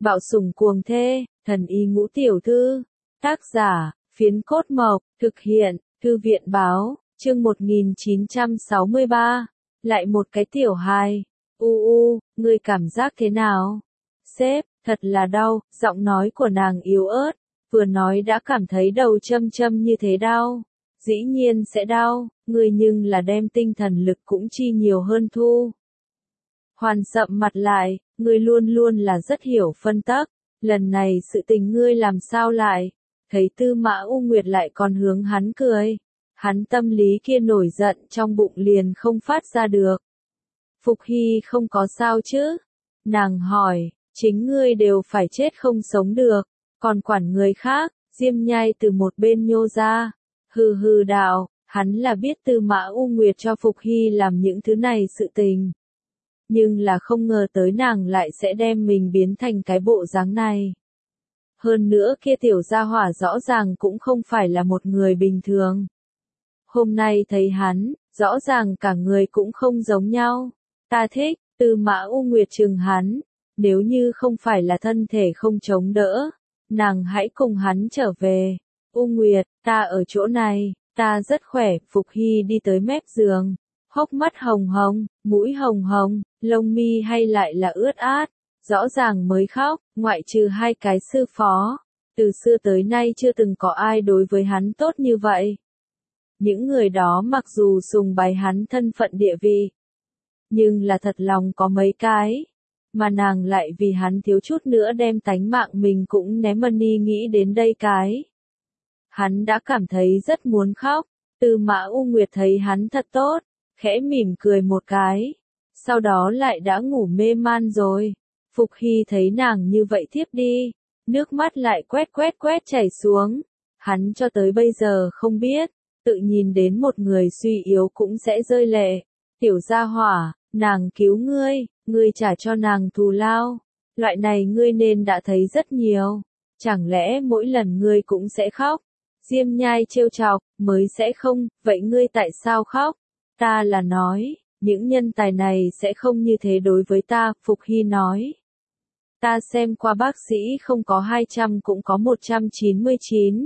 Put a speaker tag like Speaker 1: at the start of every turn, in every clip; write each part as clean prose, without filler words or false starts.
Speaker 1: Bạo sủng cuồng thê, thần y ngũ tiểu thư. Tác giả, Phiến Cốt Mộc, thực hiện, Thư viện báo, chương 1963. Lại một cái tiểu hài. Ngươi cảm giác thế nào? Sếp, thật là đau, giọng nói của nàng yếu ớt, vừa nói đã cảm thấy đầu châm châm như thế đau. Dĩ nhiên sẽ đau, ngươi nhưng là đem tinh thần lực cũng chi nhiều hơn Thu. Hoàn sậm mặt lại, ngươi luôn luôn là rất hiểu phân tắc, lần này sự tình ngươi làm sao lại? Thấy Tư Mã U Nguyệt lại còn hướng hắn cười, hắn tâm lý kia nổi giận trong bụng liền không phát ra được. Phục Hy không có sao chứ? Nàng hỏi, chính ngươi đều phải chết không sống được, còn quản người khác. Diêm Nhai từ một bên nhô ra, hừ đạo, hắn là biết Tư Mã U Nguyệt cho Phục Hy làm những thứ này sự tình. Nhưng là không ngờ tới nàng lại sẽ đem mình biến thành cái bộ dáng này. Hơn nữa kia tiểu gia hỏa rõ ràng cũng không phải là một người bình thường. Hôm nay thấy hắn, rõ ràng cả người cũng không giống nhau. Ta thích, Tư Mã U Nguyệt trừng hắn, nếu như không phải là thân thể không chống đỡ, nàng hãy cùng hắn trở về. U Nguyệt, ta ở chỗ này, ta rất khỏe. Phục Hy đi tới mép giường, hốc mắt hồng hồng, mũi hồng hồng, lông mi hay lại là ướt át, rõ ràng mới khóc, ngoại trừ hai cái sư phó. Từ xưa tới nay chưa từng có ai đối với hắn tốt như vậy. Những người đó mặc dù sùng bái hắn thân phận địa vị, nhưng là thật lòng có mấy cái, mà nàng lại vì hắn thiếu chút nữa đem tánh mạng mình cũng ném money nghĩ đến đây cái. Hắn đã cảm thấy rất muốn khóc. Tư Mã U Nguyệt thấy hắn thật tốt, khẽ mỉm cười một cái, sau đó lại đã ngủ mê man rồi. Phục Hy thấy nàng như vậy thiếp đi, nước mắt lại quét chảy xuống. Hắn cho tới bây giờ không biết, tự nhìn đến một người suy yếu cũng sẽ rơi lệ. Tiểu gia hỏa, nàng cứu ngươi, ngươi trả cho nàng thù lao. Loại này ngươi nên đã thấy rất nhiều. Chẳng lẽ mỗi lần ngươi cũng sẽ khóc? Diêm Nhai trêu chọc, mới sẽ không, vậy ngươi tại sao khóc? Ta là nói, những nhân tài này sẽ không như thế đối với ta, Phục Hy nói. Ta xem qua bác sĩ không có 200 cũng có 199.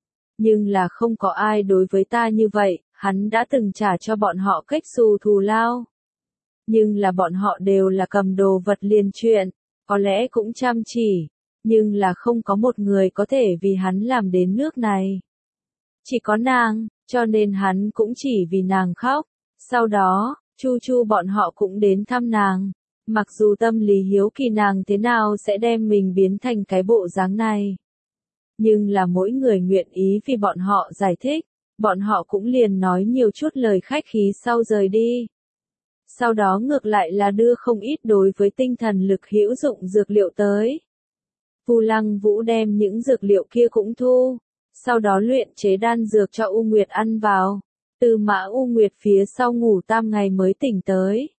Speaker 1: Nhưng là không có ai đối với ta như vậy, hắn đã từng trả cho bọn họ cách xù thù lao. Nhưng là bọn họ đều là cầm đồ vật liền chuyện, có lẽ cũng chăm chỉ, nhưng là không có một người có thể vì hắn làm đến nước này. Chỉ có nàng, cho nên hắn cũng chỉ vì nàng khóc. Sau đó, Chu bọn họ cũng đến thăm nàng. Mặc dù tâm lý hiếu kỳ nàng thế nào sẽ đem mình biến thành cái bộ dáng này. Nhưng là mỗi người nguyện ý vì bọn họ giải thích, bọn họ cũng liền nói nhiều chút lời khách khí sau rời đi. Sau đó ngược lại là đưa không ít đối với tinh thần lực hữu dụng dược liệu tới. Vu Lăng Vũ đem những dược liệu kia cũng thu, sau đó luyện chế đan dược cho U Nguyệt ăn vào. Tư Mã U Nguyệt phía sau ngủ tam ngày mới tỉnh tới.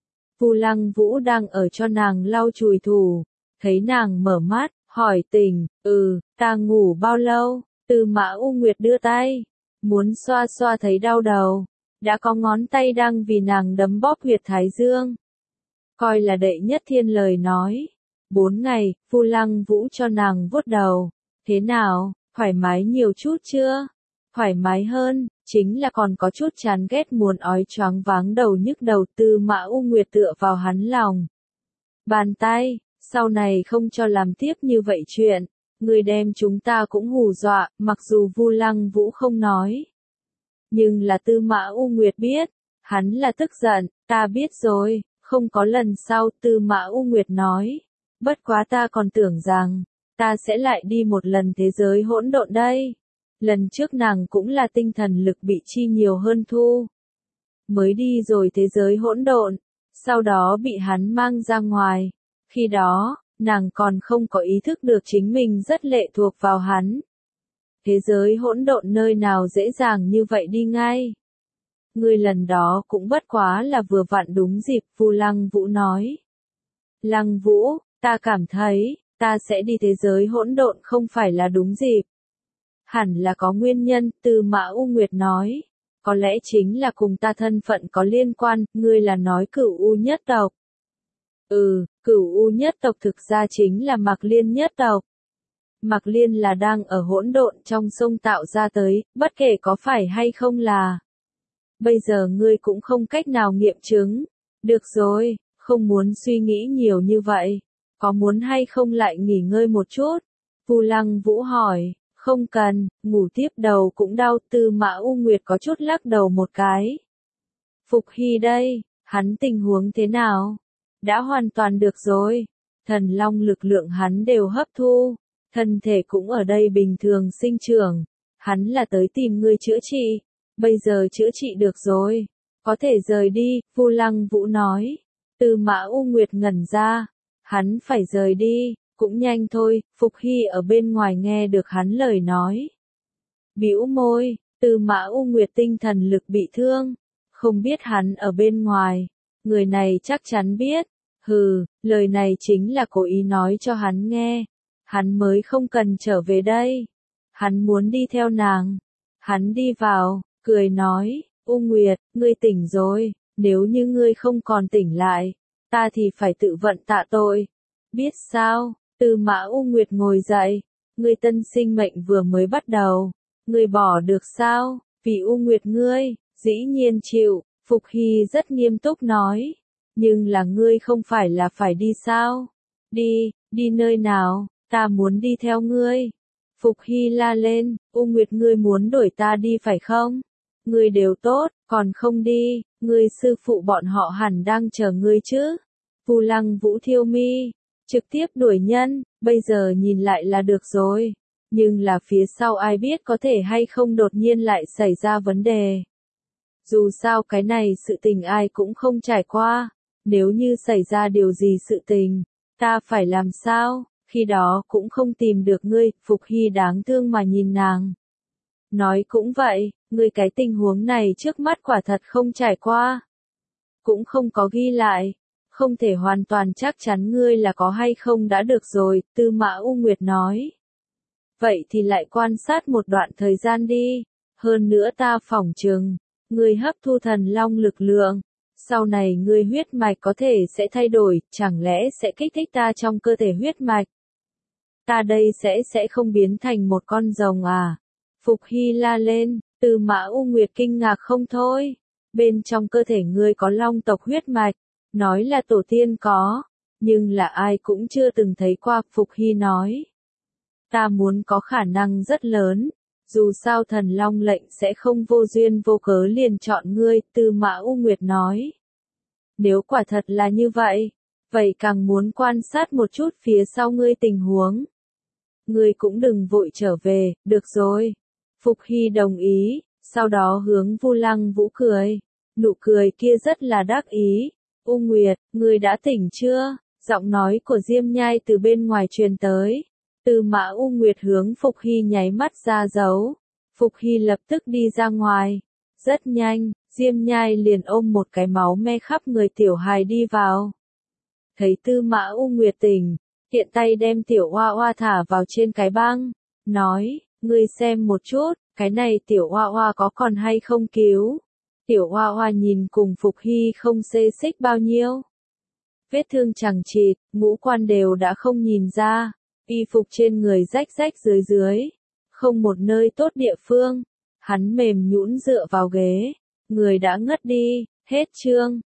Speaker 1: Vu Lăng Vũ đang ở cho nàng lau chùi thủ, thấy nàng mở mắt, hỏi tỉnh, ta ngủ bao lâu? Tư Mã U Nguyệt đưa tay, muốn xoa xoa thấy đau đầu, đã có ngón tay đang vì nàng đấm bóp huyệt thái dương. Coi là đệ nhất thiên lời nói. 4 ngày, Vu Lăng Vũ cho nàng vuốt đầu. Thế nào, thoải mái nhiều chút chưa? Thoải mái hơn, chính là còn có chút chán ghét muốn ói choáng váng đầu nhức đầu. Tư Mã U Nguyệt tựa vào hắn lòng. Bàn tay, sau này không cho làm tiếp như vậy chuyện, người đem chúng ta cũng hù dọa, mặc dù Vu Lăng Vũ không nói. Nhưng là Tư Mã U Nguyệt biết, hắn là tức giận, ta biết rồi, không có lần sau. Tư Mã U Nguyệt nói, bất quá ta còn tưởng rằng, ta sẽ lại đi một lần thế giới hỗn độn đây. Lần trước nàng cũng là tinh thần lực bị chi nhiều hơn Thu. Mới đi rồi thế giới hỗn độn, sau đó bị hắn mang ra ngoài. Khi đó, nàng còn không có ý thức được chính mình rất lệ thuộc vào hắn. Thế giới hỗn độn nơi nào dễ dàng như vậy đi ngay. Ngươi lần đó cũng bất quá là vừa vặn đúng dịp, Vu Lăng Vũ nói. Lăng Vũ, ta cảm thấy, ta sẽ đi thế giới hỗn độn không phải là đúng dịp. Hẳn là có nguyên nhân, Tư Mã U Nguyệt nói. Có lẽ chính là cùng ta thân phận có liên quan, ngươi là nói Cửu U nhất tộc. Cửu U nhất tộc thực ra chính là Mạc Liên nhất tộc. Mạc Liên là đang ở hỗn độn trong sông tạo ra tới, bất kể có phải hay không là. Bây giờ ngươi cũng không cách nào nghiệm chứng. Được rồi, không muốn suy nghĩ nhiều như vậy. Có muốn hay không lại nghỉ ngơi một chút? Vu Lăng Vũ hỏi, không cần, ngủ tiếp đầu cũng đau. Tư Mã U Nguyệt có chút lắc đầu một cái. Phục Hy đây, hắn tình huống thế nào? Đã hoàn toàn được rồi. Thần long lực lượng hắn đều hấp thu. Thân thể cũng ở đây bình thường sinh trưởng. Hắn là tới tìm ngươi chữa trị. Bây giờ chữa trị được rồi. Có thể rời đi, Vu Lăng Vũ nói. Tư Mã U Nguyệt ngẩn ra. Hắn phải rời đi, cũng nhanh thôi. Phục Hy ở bên ngoài nghe được hắn lời nói. Bĩu môi, Tư Mã U Nguyệt tinh thần lực bị thương. Không biết hắn ở bên ngoài. Người này chắc chắn biết. Hừ, lời này chính là cố ý nói cho hắn nghe. Hắn mới không cần trở về đây. Hắn muốn đi theo nàng. Hắn đi vào, cười nói, U Nguyệt, ngươi tỉnh rồi, nếu như ngươi không còn tỉnh lại, ta thì phải tự vận tạ tội. Biết sao, Tư Mã U Nguyệt ngồi dậy, ngươi tân sinh mệnh vừa mới bắt đầu, ngươi bỏ được sao, vì U Nguyệt ngươi, dĩ nhiên chịu, Phục Hy rất nghiêm túc nói, nhưng là ngươi không phải là phải đi sao? Đi nơi nào, ta muốn đi theo ngươi. Phục Hy la lên, U Nguyệt ngươi muốn đuổi ta đi phải không? Ngươi đều tốt, còn không đi, ngươi sư phụ bọn họ hẳn đang chờ ngươi chứ. Vu Lăng Vũ thiêu mi, trực tiếp đuổi nhân, bây giờ nhìn lại là được rồi. Nhưng là phía sau ai biết có thể hay không đột nhiên lại xảy ra vấn đề. Dù sao cái này sự tình ai cũng không trải qua. Nếu như xảy ra điều gì sự tình, ta phải làm sao? Khi đó cũng không tìm được ngươi. Phục Hy đáng thương mà nhìn nàng. Nói cũng vậy, ngươi cái tình huống này trước mắt quả thật không trải qua. Cũng không có ghi lại. Không thể hoàn toàn chắc chắn ngươi là có hay không đã được rồi, Tư Mã U Nguyệt nói. Vậy thì lại quan sát một đoạn thời gian đi. Hơn nữa ta phỏng chừng, ngươi hấp thu thần long lực lượng. Sau này ngươi huyết mạch có thể sẽ thay đổi, chẳng lẽ sẽ kích thích ta trong cơ thể huyết mạch? Ta đây sẽ không biến thành một con rồng à? Phục Hy la lên, Tư Mã U Nguyệt kinh ngạc không thôi. Bên trong cơ thể ngươi có long tộc huyết mạch, nói là tổ tiên có, nhưng là ai cũng chưa từng thấy qua. Phục Hy nói, ta muốn có khả năng rất lớn, dù sao thần long lệnh sẽ không vô duyên vô cớ liền chọn ngươi. Tư Mã U Nguyệt nói, nếu quả thật là như vậy, vậy càng muốn quan sát một chút phía sau ngươi tình huống. Ngươi cũng đừng vội trở về, được rồi. Phục Hy đồng ý, sau đó hướng Vu Lăng Vũ cười. Nụ cười kia rất là đắc ý. U Nguyệt, ngươi đã tỉnh chưa? Giọng nói của Diêm Nhai từ bên ngoài truyền tới. Tư Mã U Nguyệt hướng Phục Hy nháy mắt ra dấu. Phục Hy lập tức đi ra ngoài. Rất nhanh, Diêm Nhai liền ôm một cái máu me khắp người tiểu hài đi vào. Thấy Tư Mã U Nguyệt tỉnh, tiện tay đem tiểu Hoa Hoa thả vào trên cái băng. Nói, ngươi xem một chút, cái này tiểu Hoa Hoa có còn hay không cứu? Tiểu Hoa Hoa nhìn cùng Phục Hy không xê xích bao nhiêu. Vết thương chẳng chịt, ngũ quan đều đã không nhìn ra. Y phục trên người rách rách dưới dưới. Không một nơi tốt địa phương. Hắn mềm nhũn dựa vào ghế. Người đã ngất đi, hết chương.